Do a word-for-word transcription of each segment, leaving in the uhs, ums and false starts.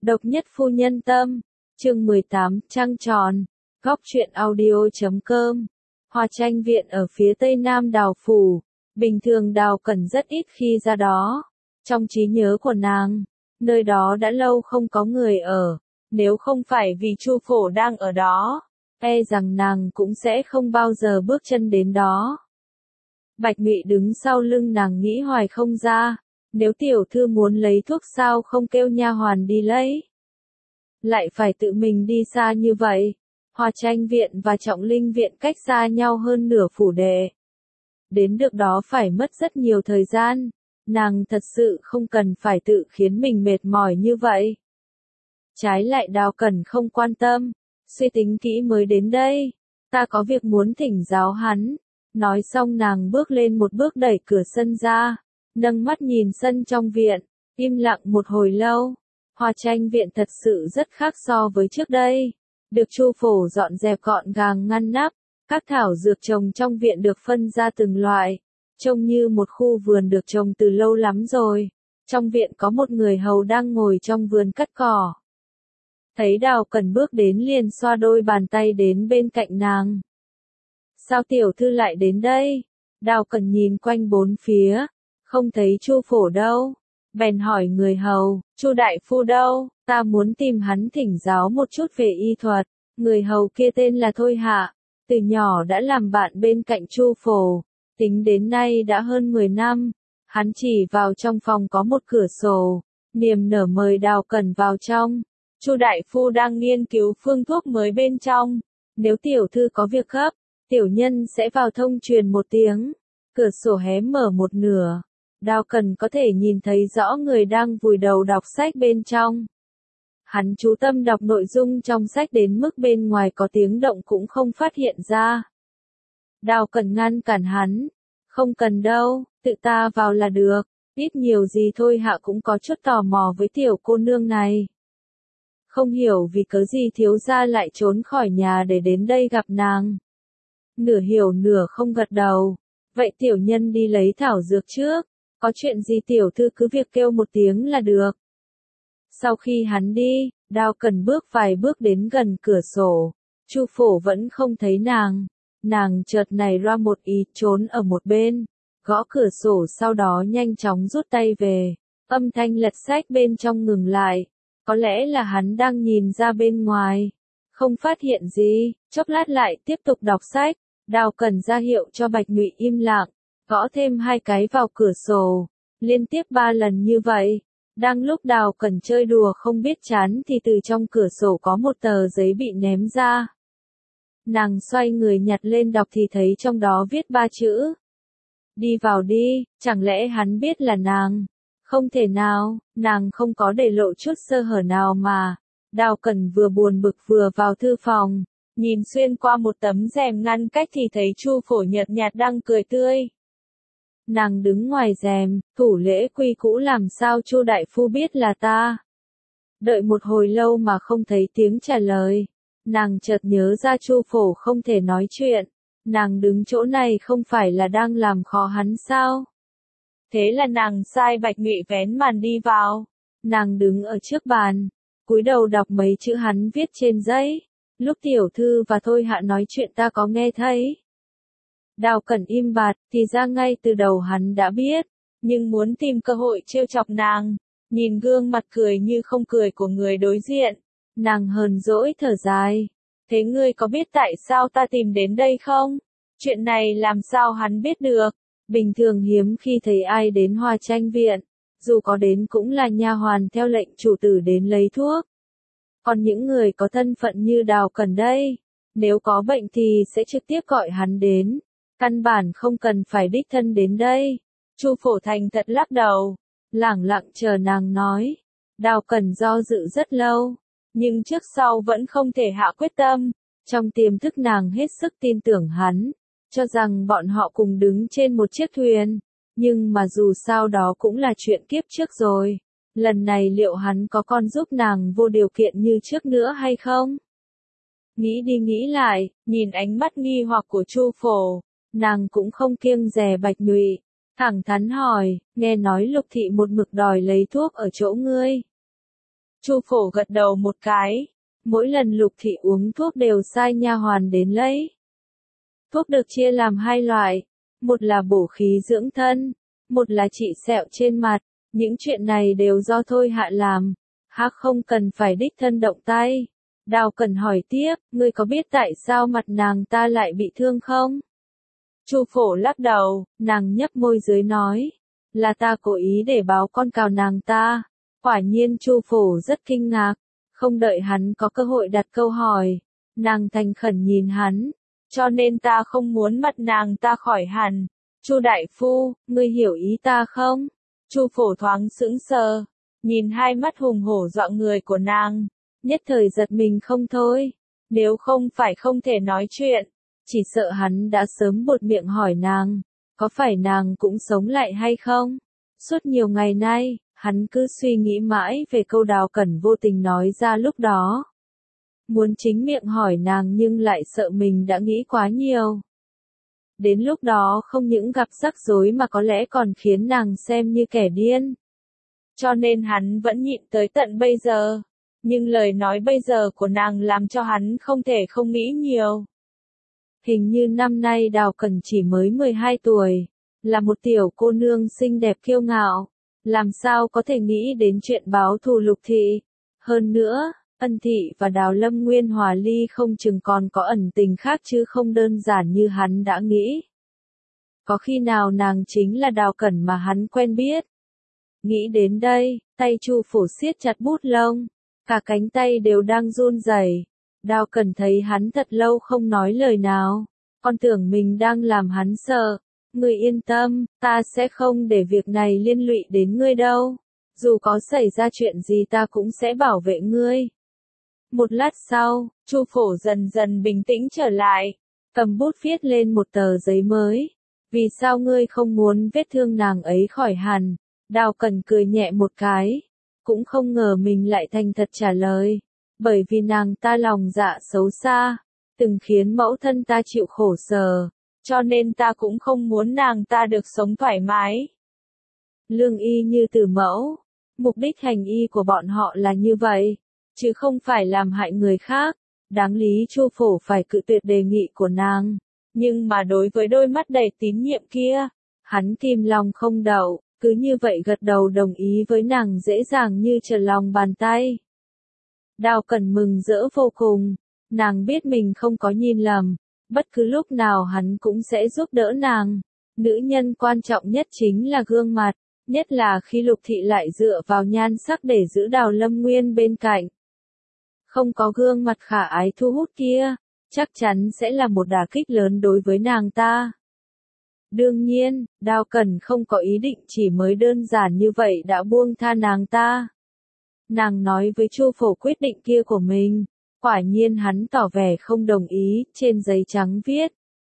Độc nhất phu nhân tâm, chương mười tám, trăng tròn, góc truyện audio chấm com. Hoa Tranh Viện ở phía tây nam Đào Phủ, bình thường Đào Cẩn rất ít khi ra đó. Trong trí nhớ của nàng, nơi đó đã lâu không có người ở, nếu không phải vì Chu Phổ đang ở đó, e rằng nàng cũng sẽ không bao giờ bước chân đến đó. Bạch Ngụy đứng sau lưng nàng nghĩ hoài không ra, nếu tiểu thư muốn lấy thuốc sao không kêu nha hoàn đi lấy, lại phải tự mình đi xa như vậy. Hoa Tranh Viện và Trọng Linh Viện cách xa nhau hơn nửa phủ đệ. Đến được đó phải mất rất nhiều thời gian, nàng thật sự không cần phải tự khiến mình mệt mỏi như vậy. Trái lại Đào Cẩn không quan tâm, suy tính kỹ mới đến đây, ta có việc muốn thỉnh giáo hắn. Nói xong nàng bước lên một bước đẩy cửa sân ra, nâng mắt nhìn sân trong viện, im lặng một hồi lâu. Hoa Tranh Viện thật sự rất khác so với trước đây, được Chu Phổ dọn dẹp gọn gàng ngăn nắp, các thảo dược trồng trong viện được phân ra từng loại, trông như một khu vườn được trồng từ lâu lắm rồi. Trong viện có một người hầu đang ngồi trong vườn cắt cỏ. Thấy Đào Cẩn bước đến liền xoa đôi bàn tay đến bên cạnh nàng. Sao tiểu thư lại đến đây? Đào Cẩn nhìn quanh bốn phía, không thấy Chu Phổ đâu, bèn hỏi người hầu, Chu đại phu đâu? Ta muốn tìm hắn thỉnh giáo một chút về y thuật. Người hầu kia tên là Thôi Hạ, từ nhỏ đã làm bạn bên cạnh Chu Phổ, tính đến nay đã hơn mười năm. Hắn chỉ vào trong phòng có một cửa sổ, niềm nở mời Đào Cẩn vào trong. Chu đại phu đang nghiên cứu phương thuốc mới bên trong, nếu tiểu thư có việc gấp, tiểu nhân sẽ vào thông truyền một tiếng. Cửa sổ hé mở một nửa, Đào Cẩn có thể nhìn thấy rõ người đang vùi đầu đọc sách bên trong. Hắn chú tâm đọc nội dung trong sách đến mức bên ngoài có tiếng động cũng không phát hiện ra. Đào Cẩn ngăn cản hắn, không cần đâu, tự ta vào là được, ít nhiều gì Thôi Hạ cũng có chút tò mò với tiểu cô nương này. Không hiểu vì cớ gì thiếu gia lại trốn khỏi nhà để đến đây gặp nàng. Nửa hiểu nửa không gật đầu, vậy tiểu nhân đi lấy thảo dược trước, có chuyện gì tiểu thư cứ việc kêu một tiếng là được. Sau khi hắn đi, Đào Cẩn bước vài bước đến gần cửa sổ, Chu Phổ vẫn không thấy nàng, nàng chợt nảy ra một ý trốn ở một bên, gõ cửa sổ sau đó nhanh chóng rút tay về, âm thanh lật sách bên trong ngừng lại, có lẽ là hắn đang nhìn ra bên ngoài, không phát hiện gì, chốc lát lại tiếp tục đọc sách. Đào Cẩn ra hiệu cho Bạch Ngụy im lặng, gõ thêm hai cái vào cửa sổ, liên tiếp ba lần như vậy. Đang lúc Đào Cẩn chơi đùa không biết chán thì từ trong cửa sổ có một tờ giấy bị ném ra. Nàng xoay người nhặt lên đọc thì thấy trong đó viết ba chữ. Đi vào đi, chẳng lẽ hắn biết là nàng? Không thể nào, nàng không có để lộ chút sơ hở nào mà. Đào Cẩn vừa buồn bực vừa vào thư phòng, nhìn xuyên qua một tấm rèm ngăn cách thì thấy Chu Phổ nhợt nhạt đang cười tươi. Nàng đứng ngoài rèm, thủ lễ quy cũ làm sao Chu đại phu biết là ta. Đợi một hồi lâu mà không thấy tiếng trả lời, nàng chợt nhớ ra Chu Phổ không thể nói chuyện, nàng đứng chỗ này không phải là đang làm khó hắn sao? Thế là nàng sai Bạch Ngụy vén màn đi vào, nàng đứng ở trước bàn, cúi đầu đọc mấy chữ hắn viết trên giấy. Lúc tiểu thư và Thôi Hạ nói chuyện ta có nghe thấy. Đào Cẩn im bặt, thì ra ngay từ đầu hắn đã biết, nhưng muốn tìm cơ hội trêu chọc nàng, nhìn gương mặt cười như không cười của người đối diện, nàng hờn dỗi thở dài. Thế ngươi có biết tại sao ta tìm đến đây không? Chuyện này làm sao hắn biết được? Bình thường hiếm khi thấy ai đến Hoa Tranh Viện, dù có đến cũng là nha hoàn theo lệnh chủ tử đến lấy thuốc. Còn những người có thân phận như Đào Cẩn đây, nếu có bệnh thì sẽ trực tiếp gọi hắn đến, căn bản không cần phải đích thân đến đây. Chu Phổ thành thật lắc đầu, lẳng lặng chờ nàng nói. Đào Cẩn do dự rất lâu, nhưng trước sau vẫn không thể hạ quyết tâm. Trong tiềm thức nàng hết sức tin tưởng hắn, cho rằng bọn họ cùng đứng trên một chiếc thuyền, nhưng mà dù sao đó cũng là chuyện kiếp trước rồi. Lần này liệu hắn có còn giúp nàng vô điều kiện như trước nữa hay không? Nghĩ đi nghĩ lại, nhìn ánh mắt nghi hoặc của Chu Phổ, nàng cũng không kiêng dè Bạch Ngụy, thẳng thắn hỏi, nghe nói Lục thị một mực đòi lấy thuốc ở chỗ ngươi. Chu Phổ gật đầu một cái. Mỗi lần Lục Thị uống thuốc đều sai nha hoàn đến lấy. Thuốc được chia làm hai loại, một là bổ khí dưỡng thân, một là trị sẹo trên mặt. Những chuyện này đều do Thôi Hạ làm, hắc không cần phải đích thân động tay. Đào Cẩn hỏi tiếp, ngươi có biết tại sao mặt nàng ta lại bị thương không? Chu Phổ lắc đầu, nàng nhấp môi dưới nói, là ta cố ý để báo con cào nàng ta. Quả nhiên Chu Phổ rất kinh ngạc, không đợi hắn có cơ hội đặt câu hỏi, nàng thành khẩn nhìn hắn, cho nên ta không muốn mặt nàng ta khỏi hẳn. Chu đại phu, ngươi hiểu ý ta không? Chu Phổ thoáng sững sờ, nhìn hai mắt hùng hổ dọa người của nàng, nhất thời giật mình không thôi. Nếu không phải không thể nói chuyện, chỉ sợ hắn đã sớm buột miệng hỏi nàng, có phải nàng cũng sống lại hay không? Suốt nhiều ngày nay, hắn cứ suy nghĩ mãi về câu Đào Cẩn vô tình nói ra lúc đó. Muốn chính miệng hỏi nàng nhưng lại sợ mình đã nghĩ quá nhiều. Đến lúc đó không những gặp rắc rối mà có lẽ còn khiến nàng xem như kẻ điên. Cho nên hắn vẫn nhịn tới tận bây giờ. Nhưng lời nói bây giờ của nàng làm cho hắn không thể không nghĩ nhiều. Hình như năm nay Đào Cẩn chỉ mới mười hai tuổi, là một tiểu cô nương xinh đẹp kiêu ngạo, làm sao có thể nghĩ đến chuyện báo thù Lục Thị. Hơn nữa, Ân Thị và Đào Lâm Nguyên hòa ly không chừng còn có ẩn tình khác chứ không đơn giản như hắn đã nghĩ. Có khi nào nàng chính là Đào Cẩn mà hắn quen biết? Nghĩ đến đây, tay Chu Phổ siết chặt bút lông, cả cánh tay đều đang run rẩy. Đào Cẩn thấy hắn thật lâu không nói lời nào, con tưởng mình đang làm hắn sợ. Ngươi yên tâm, ta sẽ không để việc này liên lụy đến ngươi đâu. Dù có xảy ra chuyện gì ta cũng sẽ bảo vệ ngươi. Một lát sau, Chu Phổ dần dần bình tĩnh trở lại, cầm bút viết lên một tờ giấy mới. Vì sao ngươi không muốn vết thương nàng ấy khỏi hẳn? Đào Cẩn cười nhẹ một cái, cũng không ngờ mình lại thành thật trả lời. Bởi vì nàng ta lòng dạ xấu xa, từng khiến mẫu thân ta chịu khổ sở, cho nên ta cũng không muốn nàng ta được sống thoải mái. Lương y như từ mẫu, mục đích hành y của bọn họ là như vậy, chứ không phải làm hại người khác. Đáng lý Chu Phổ phải cự tuyệt đề nghị của nàng, nhưng mà đối với đôi mắt đầy tín nhiệm kia, hắn kìm lòng không đậu, cứ như vậy gật đầu đồng ý với nàng dễ dàng như trở lòng bàn tay. Đào Cẩn mừng rỡ vô cùng, nàng biết mình không có nhìn lầm, bất cứ lúc nào hắn cũng sẽ giúp đỡ nàng. Nữ nhân quan trọng nhất chính là gương mặt, nhất là khi Lục Thị lại dựa vào nhan sắc để giữ Đào Lâm Nguyên bên cạnh. Không có gương mặt khả ái thu hút kia, chắc chắn sẽ là một đả kích lớn đối với nàng ta. Đương nhiên, Đào Cẩn không có ý định chỉ mới đơn giản như vậy đã buông tha nàng ta. Nàng nói với Chu Phổ quyết định kia của mình, quả nhiên hắn tỏ vẻ không đồng ý, trên giấy trắng viết.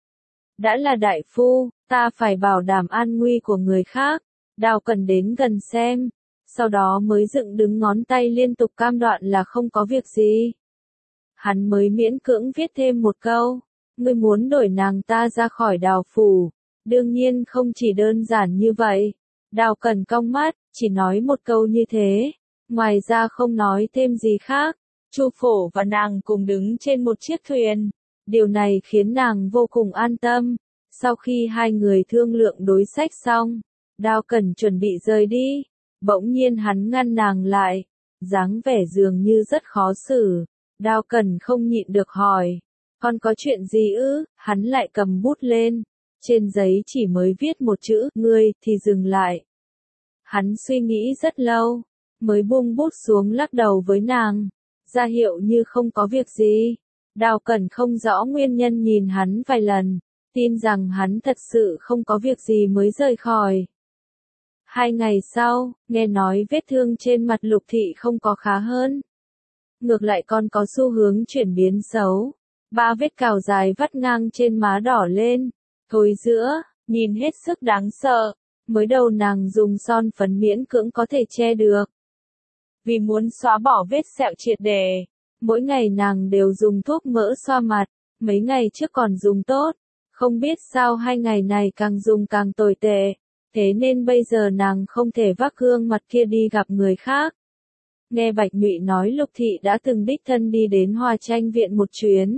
Đã là đại phu, ta phải bảo đảm an nguy của người khác. Đào Cẩn đến gần xem, sau đó mới dựng đứng ngón tay liên tục cam đoan là không có việc gì. Hắn mới miễn cưỡng viết thêm một câu, ngươi muốn đổi nàng ta ra khỏi Đào phủ. Đương nhiên không chỉ đơn giản như vậy. Đào Cẩn cong mắt, chỉ nói một câu như thế, ngoài ra không nói thêm gì khác. Chu Phổ và nàng cùng đứng trên một chiếc thuyền. Điều này khiến nàng vô cùng an tâm. Sau khi hai người thương lượng đối sách xong, Đào Cẩn chuẩn bị rời đi. Bỗng nhiên hắn ngăn nàng lại, dáng vẻ dường như rất khó xử. Đào Cẩn không nhịn được hỏi, con có chuyện gì ư? Hắn lại cầm bút lên, trên giấy chỉ mới viết một chữ, ngươi, thì dừng lại. Hắn suy nghĩ rất lâu, mới buông bút xuống lắc đầu với nàng, ra hiệu như không có việc gì. Đào Cẩn không rõ nguyên nhân nhìn hắn vài lần, tin rằng hắn thật sự không có việc gì mới rời khỏi. Hai ngày sau, nghe nói vết thương trên mặt Lục Thị không có khá hơn. Ngược lại còn có xu hướng chuyển biến xấu. Ba vết cào dài vắt ngang trên má đỏ lên, thối giữa, nhìn hết sức đáng sợ. Mới đầu nàng dùng son phấn miễn cưỡng có thể che được. Vì muốn xóa bỏ vết sẹo triệt để, mỗi ngày nàng đều dùng thuốc mỡ xoa mặt, mấy ngày trước còn dùng tốt. Không biết sao hai ngày này càng dùng càng tồi tệ, thế nên bây giờ nàng không thể vác gương mặt kia đi gặp người khác. Nghe Bạch Nhụy nói Lục Thị đã từng đích thân đi đến Hoa Tranh viện một chuyến.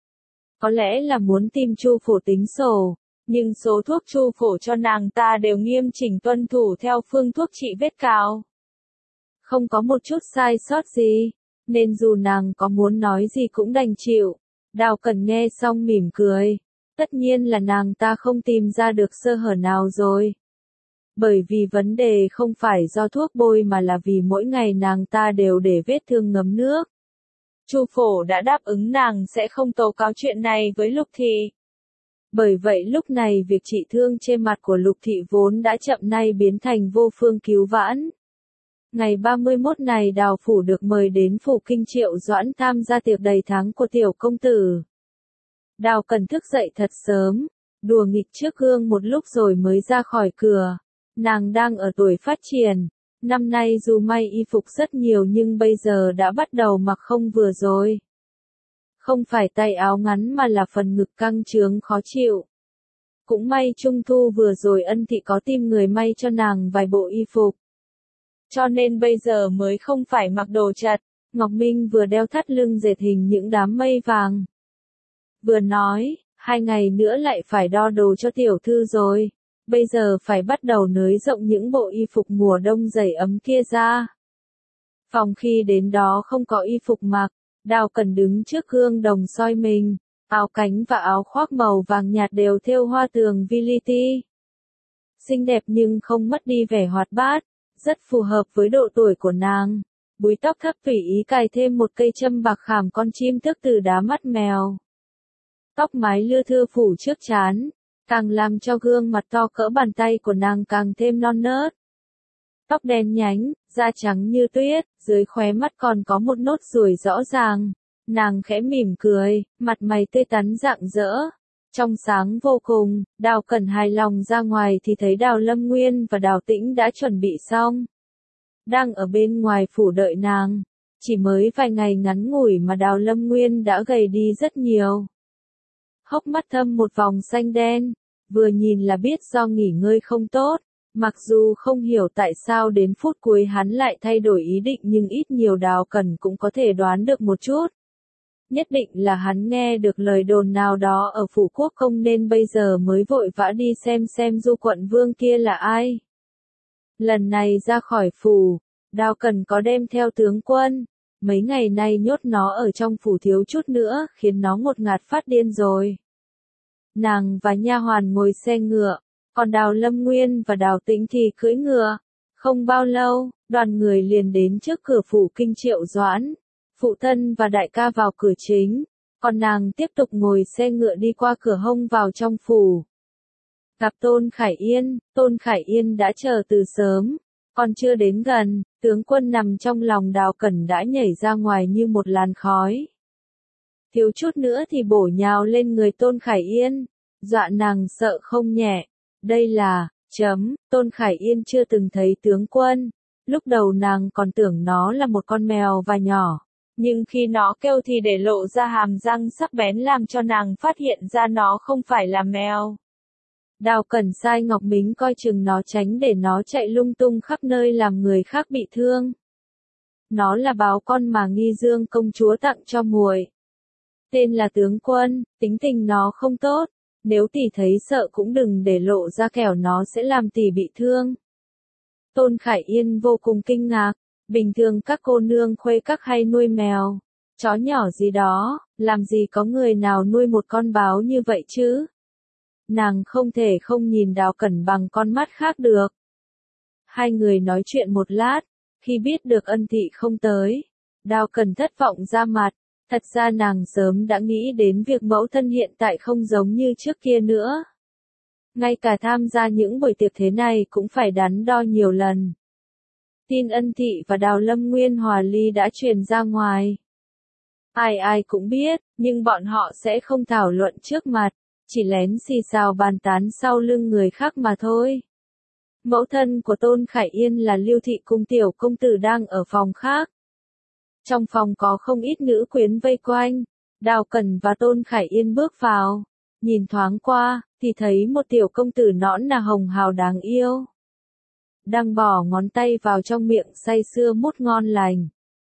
Có lẽ là muốn tìm Chu Phổ tính sổ, nhưng số thuốc Chu Phổ cho nàng ta đều nghiêm chỉnh tuân thủ theo phương thuốc trị vết cào. Không có một chút sai sót gì, nên dù nàng có muốn nói gì cũng đành chịu. Đào Cẩn nghe xong mỉm cười. Tất nhiên là nàng ta không tìm ra được sơ hở nào rồi. Bởi vì vấn đề không phải do thuốc bôi mà là vì mỗi ngày nàng ta đều để vết thương ngấm nước. Chu Phổ đã đáp ứng nàng sẽ không tố cáo chuyện này với Lục Thị. Bởi vậy lúc này việc trị thương trên mặt của Lục Thị vốn đã chậm nay biến thành vô phương cứu vãn. Ngày ba mươi mốt này Đào Phủ được mời đến Phủ Kinh Triệu Doãn tham gia tiệc đầy tháng của tiểu công tử. Đào Cần thức dậy thật sớm, đùa nghịch trước gương một lúc rồi mới ra khỏi cửa. Nàng đang ở tuổi phát triển, năm nay dù may y phục rất nhiều nhưng bây giờ đã bắt đầu mặc không vừa rồi. Không phải tay áo ngắn mà là phần ngực căng trướng khó chịu. Cũng may Trung Thu vừa rồi Ân Thị có tìm người may cho nàng vài bộ y phục. Cho nên bây giờ mới không phải mặc đồ chật. Ngọc Minh vừa đeo thắt lưng dệt hình những đám mây vàng. Vừa nói, hai ngày nữa lại phải đo đồ cho tiểu thư rồi. Bây giờ phải bắt đầu nới rộng những bộ y phục mùa đông dày ấm kia ra. Phòng khi đến đó không có y phục mặc, Đào Cần đứng trước gương đồng soi mình, áo cánh và áo khoác màu vàng nhạt đều thêu hoa tường vi li ti. Xinh đẹp nhưng không mất đi vẻ hoạt bát, rất phù hợp với độ tuổi của nàng. Búi tóc thấp tùy ý cài thêm một cây châm bạc khảm con chim tước từ đá mắt mèo. Tóc mái lưa thưa phủ trước trán, càng làm cho gương mặt to cỡ bàn tay của nàng càng thêm non nớt. Tóc đen nhánh, da trắng như tuyết, dưới khóe mắt còn có một nốt ruồi rõ ràng. Nàng khẽ mỉm cười, mặt mày tươi tắn rạng rỡ. Trong sáng vô cùng, Đào Cẩn hài lòng ra ngoài thì thấy Đào Lâm Nguyên và Đào Tĩnh đã chuẩn bị xong. Đang ở bên ngoài phủ đợi nàng. Chỉ mới vài ngày ngắn ngủi mà Đào Lâm Nguyên đã gầy đi rất nhiều. Hốc mắt thâm một vòng xanh đen, vừa nhìn là biết do nghỉ ngơi không tốt. Mặc dù không hiểu tại sao đến phút cuối hắn lại thay đổi ý định nhưng ít nhiều Đào Cẩn cũng có thể đoán được một chút. Nhất định là hắn nghe được lời đồn nào đó ở phủ quốc công nên bây giờ mới vội vã đi xem xem Du quận vương kia là ai. Lần này ra khỏi phủ, Đào Cẩn có đem theo tướng quân. Mấy ngày nay nhốt nó ở trong phủ thiếu chút nữa khiến nó ngột ngạt phát điên rồi. Nàng và nha hoàn ngồi xe ngựa, còn Đào Lâm Nguyên và Đào Tĩnh thì cưỡi ngựa. Không bao lâu, đoàn người liền đến trước cửa phủ Kinh Triệu Doãn. Phụ thân và đại ca vào cửa chính, còn nàng tiếp tục ngồi xe ngựa đi qua cửa hông vào trong phủ. Gặp Tôn Khải Yên, Tôn Khải Yên đã chờ từ sớm, còn chưa đến gần, tướng quân nằm trong lòng Đào Cẩn đã nhảy ra ngoài như một làn khói. Thiếu chút nữa thì bổ nhào lên người Tôn Khải Yên, dọa nàng sợ không nhẹ. Đây là, chấm, Tôn Khải Yên chưa từng thấy tướng quân, lúc đầu nàng còn tưởng nó là một con mèo và nhỏ. Nhưng khi nó kêu thì để lộ ra hàm răng sắc bén làm cho nàng phát hiện ra nó không phải là mèo. Đào Cẩn sai Ngọc Mính coi chừng nó tránh để nó chạy lung tung khắp nơi làm người khác bị thương. Nó là báo con mà Nghi Dương công chúa tặng cho muội. Tên là tướng quân, tính tình nó không tốt, nếu tỷ thấy sợ cũng đừng để lộ ra kẻo nó sẽ làm tỷ bị thương. Tôn Khải Yên vô cùng kinh ngạc. Bình thường các cô nương khuê các hay nuôi mèo, chó nhỏ gì đó, làm gì có người nào nuôi một con báo như vậy chứ? Nàng không thể không nhìn Đào Cẩn bằng con mắt khác được. Hai người nói chuyện một lát, khi biết được Ân Thị không tới, Đào Cẩn thất vọng ra mặt, thật ra nàng sớm đã nghĩ đến việc mẫu thân hiện tại không giống như trước kia nữa. Ngay cả tham gia những buổi tiệc thế này cũng phải đắn đo nhiều lần. Tin Ân Thị và Đào Lâm Nguyên hòa ly đã truyền ra ngoài. Ai ai cũng biết, nhưng bọn họ sẽ không thảo luận trước mặt, chỉ lén xì xào bàn tán sau lưng người khác mà thôi. Mẫu thân của Tôn Khải Yên là Lưu Thị cung tiểu công tử đang ở phòng khác. Trong phòng có không ít nữ quyến vây quanh, Đào Cẩn và Tôn Khải Yên bước vào, nhìn thoáng qua, thì thấy một tiểu công tử nõn nà hồng hào đáng yêu. Đang bỏ ngón tay vào trong miệng say sưa mút ngon lành,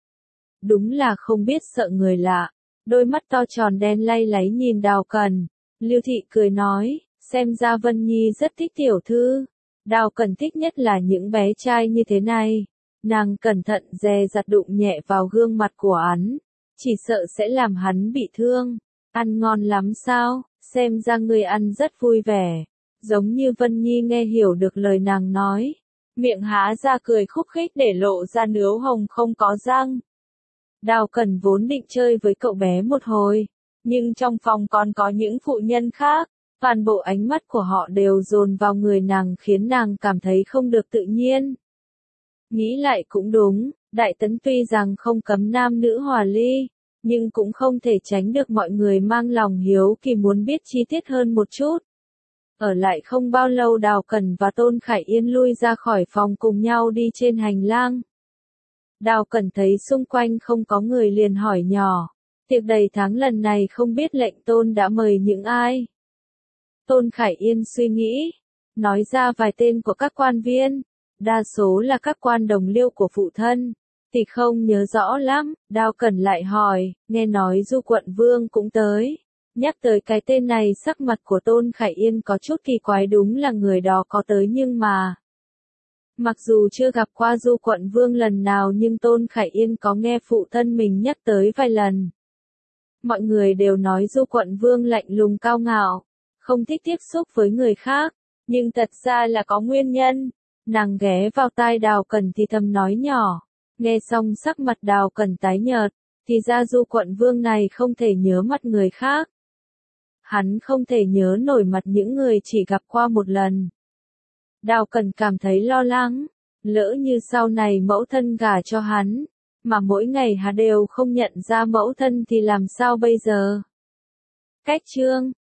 đúng là không biết sợ người lạ. Đôi mắt to tròn đen lay láy nhìn Đào Cẩn. Lưu Thị cười nói, xem ra Vân Nhi rất thích tiểu thư. Đào Cẩn thích nhất là những bé trai như thế này. Nàng cẩn thận dè dặt đụng nhẹ vào gương mặt của hắn, chỉ sợ sẽ làm hắn bị thương. Ăn ngon lắm sao, xem ra ngươi ăn rất vui vẻ. Giống như Vân Nhi nghe hiểu được lời nàng nói. Miệng há ra cười khúc khích để lộ ra nướu hồng không có răng. Đào Cẩn vốn định chơi với cậu bé một hồi, nhưng trong phòng còn có những phụ nhân khác, toàn bộ ánh mắt của họ đều dồn vào người nàng khiến nàng cảm thấy không được tự nhiên. Nghĩ lại cũng đúng, Đại Tấn tuy rằng không cấm nam nữ hòa ly, nhưng cũng không thể tránh được mọi người mang lòng hiếu kỳ muốn biết chi tiết hơn một chút. Ở lại không bao lâu Đào Cẩn và Tôn Khải Yên lui ra khỏi phòng cùng nhau đi trên hành lang. Đào Cẩn thấy xung quanh không có người liền hỏi nhỏ, tiệc đầy tháng lần này không biết lệnh Tôn đã mời những ai. Tôn Khải Yên suy nghĩ, nói ra vài tên của các quan viên, đa số là các quan đồng liêu của phụ thân, thì không nhớ rõ lắm. Đào Cẩn lại hỏi, nghe nói Du Quận Vương cũng tới. Nhắc tới cái tên này sắc mặt của Tôn Khải Yên có chút kỳ quái, đúng là người đó có tới nhưng mà... Mặc dù chưa gặp qua Du Quận Vương lần nào nhưng Tôn Khải Yên có nghe phụ thân mình nhắc tới vài lần. Mọi người đều nói Du Quận Vương lạnh lùng cao ngạo, không thích tiếp xúc với người khác, nhưng thật ra là có nguyên nhân. Nàng ghé vào tai Đào Cẩn thì thầm nói nhỏ, nghe xong sắc mặt Đào Cẩn tái nhợt, thì ra Du Quận Vương này không thể nhớ mặt người khác. Hắn không thể nhớ nổi mặt những người chỉ gặp qua một lần. Đào Cẩn cảm thấy lo lắng, lỡ như sau này mẫu thân gả cho hắn, mà mỗi ngày hắn đều không nhận ra mẫu thân thì làm sao bây giờ? Cách chương